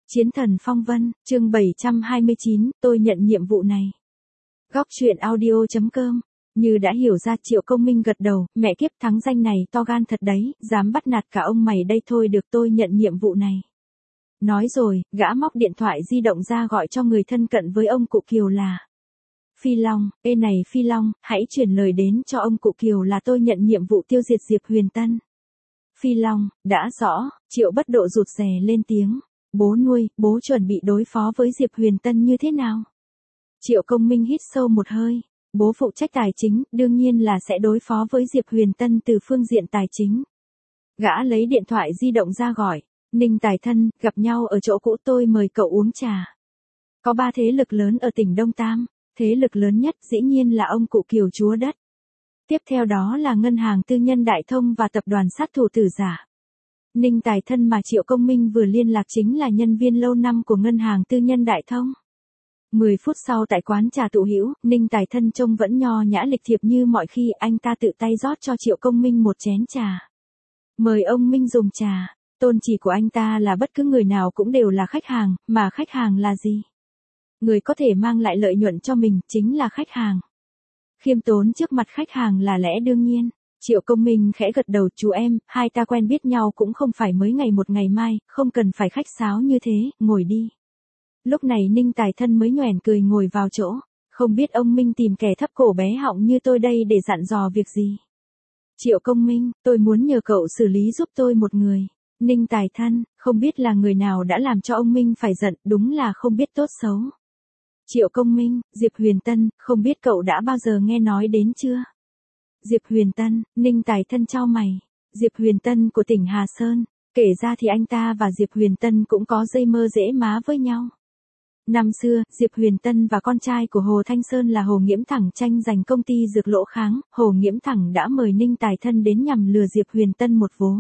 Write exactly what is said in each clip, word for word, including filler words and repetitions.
Chiến thần phong vân, chương bảy trăm hai mươi chín, tôi nhận nhiệm vụ này. Góc truyện audio chấm com. Như đã hiểu ra, Triệu Công Minh gật đầu, mẹ kiếp, thắng danh này to gan thật đấy, dám bắt nạt cả ông mày đây thôi, được, tôi nhận nhiệm vụ này. Nói rồi, gã móc điện thoại di động ra gọi cho người thân cận với ông cụ Kiều là Phi Long. Ê này Phi Long, hãy chuyển lời đến cho ông cụ Kiều là tôi nhận nhiệm vụ tiêu diệt Diệp Huyền Tân. Phi Long, đã rõ. Triệu Bất Độ rụt rè lên tiếng. Bố nuôi, bố chuẩn bị đối phó với Diệp Huyền Tân như thế nào? Triệu Công Minh hít sâu một hơi. Bố phụ trách tài chính, đương nhiên là sẽ đối phó với Diệp Huyền Tân từ phương diện tài chính. Gã lấy điện thoại di động ra gọi. Ninh Tài Thân, gặp nhau ở chỗ cũ, tôi mời cậu uống trà. Có ba thế lực lớn ở tỉnh Đông Tam. Thế lực lớn nhất dĩ nhiên là ông cụ Kiều chúa đất. Tiếp theo đó là ngân hàng tư nhân Đại Thông và tập đoàn sát thủ Tử Giả. Ninh Tài Thân mà Triệu Công Minh vừa liên lạc chính là nhân viên lâu năm của ngân hàng tư nhân Đại Thông. Mười phút sau tại quán trà Tụ Hữu, Ninh Tài Thân trông vẫn nho nhã lịch thiệp như mọi khi, anh ta tự tay rót cho Triệu Công Minh một chén trà. Mời ông Minh dùng trà. Tôn chỉ của anh ta là bất cứ người nào cũng đều là khách hàng, mà khách hàng là gì? Người có thể mang lại lợi nhuận cho mình chính là khách hàng. Khiêm tốn trước mặt khách hàng là lẽ đương nhiên. Triệu Công Minh khẽ gật đầu, chú em, hai ta quen biết nhau cũng không phải mới ngày một ngày mai, không cần phải khách sáo như thế, ngồi đi. Lúc này Ninh Tài Thân mới nhoẻn cười ngồi vào chỗ, không biết ông Minh tìm kẻ thấp cổ bé họng như tôi đây để dặn dò việc gì. Triệu Công Minh, tôi muốn nhờ cậu xử lý giúp tôi một người. Ninh Tài Thân, không biết là người nào đã làm cho ông Minh phải giận, đúng là không biết tốt xấu. Triệu Công Minh, Diệp Huyền Tân, không biết cậu đã bao giờ nghe nói đến chưa? Diệp Huyền Tân, Ninh Tài Thân chau mày. Diệp Huyền Tân của tỉnh Hà Sơn, kể ra thì anh ta và Diệp Huyền Tân cũng có dây mơ dễ má với nhau. Năm xưa, Diệp Huyền Tân và con trai của Hồ Thanh Sơn là Hồ Nghiễm Thẳng tranh giành công ty dược Lỗ Kháng, Hồ Nghiễm Thẳng đã mời Ninh Tài Thân đến nhằm lừa Diệp Huyền Tân một vố.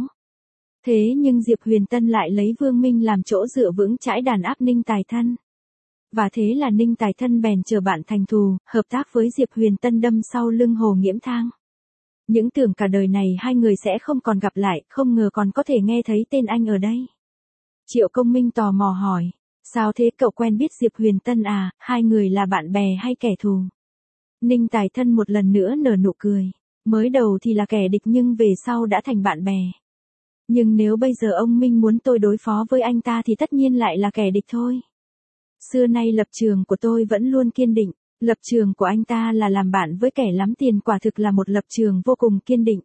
Thế nhưng Diệp Huyền Tân lại lấy Vương Minh làm chỗ dựa vững chãi đàn áp Ninh Tài Thân. Và thế là Ninh Tài Thân bèn chờ bạn thành thù, hợp tác với Diệp Huyền Tân đâm sau lưng Hồ Nghiễm Thang. Những tưởng cả đời này hai người sẽ không còn gặp lại, không ngờ còn có thể nghe thấy tên anh ở đây. Triệu Công Minh tò mò hỏi, sao thế, cậu quen biết Diệp Huyền Tân à, hai người là bạn bè hay kẻ thù? Ninh Tài Thân một lần nữa nở nụ cười, mới đầu thì là kẻ địch nhưng về sau đã thành bạn bè. Nhưng nếu bây giờ ông Minh muốn tôi đối phó với anh ta thì tất nhiên lại là kẻ địch thôi. Xưa nay lập trường của tôi vẫn luôn kiên định. Lập trường của anh ta là làm bạn với kẻ lắm tiền, quả thực là một lập trường vô cùng kiên định.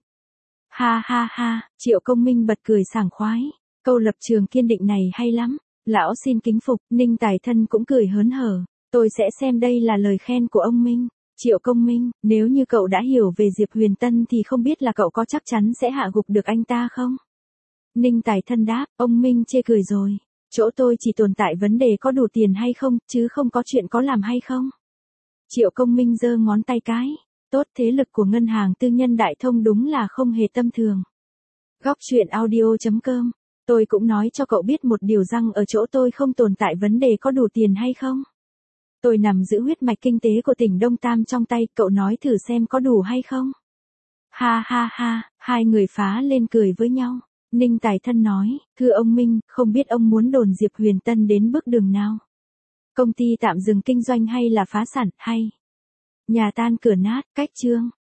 Ha ha ha, Triệu Công Minh bật cười sảng khoái. Câu lập trường kiên định này hay lắm. Lão xin kính phục. Ninh Tài Thân cũng cười hớn hở. Tôi sẽ xem đây là lời khen của ông Minh. Triệu Công Minh, nếu như cậu đã hiểu về Diệp Huyền Tân thì không biết là cậu có chắc chắn sẽ hạ gục được anh ta không? Ninh Tài Thân đáp, ông Minh chê cười rồi. Chỗ tôi chỉ tồn tại vấn đề có đủ tiền hay không, chứ không có chuyện có làm hay không. Triệu Công Minh giơ ngón tay cái. Tốt, thế lực của ngân hàng tư nhân Đại Thông đúng là không hề tầm thường. Góc truyện audio chấm com. Tôi cũng nói cho cậu biết một điều rằng ở chỗ tôi không tồn tại vấn đề có đủ tiền hay không. Tôi nằm giữ huyết mạch kinh tế của tỉnh Đông Tam trong tay, cậu nói thử xem có đủ hay không. Ha ha ha, hai người phá lên cười với nhau. Ninh Tài Thân nói, thưa ông Minh, không biết ông muốn đồn Diệp Huyền Tân đến bước đường nào? Công ty tạm dừng kinh doanh hay là phá sản, hay nhà tan cửa nát, cách chương.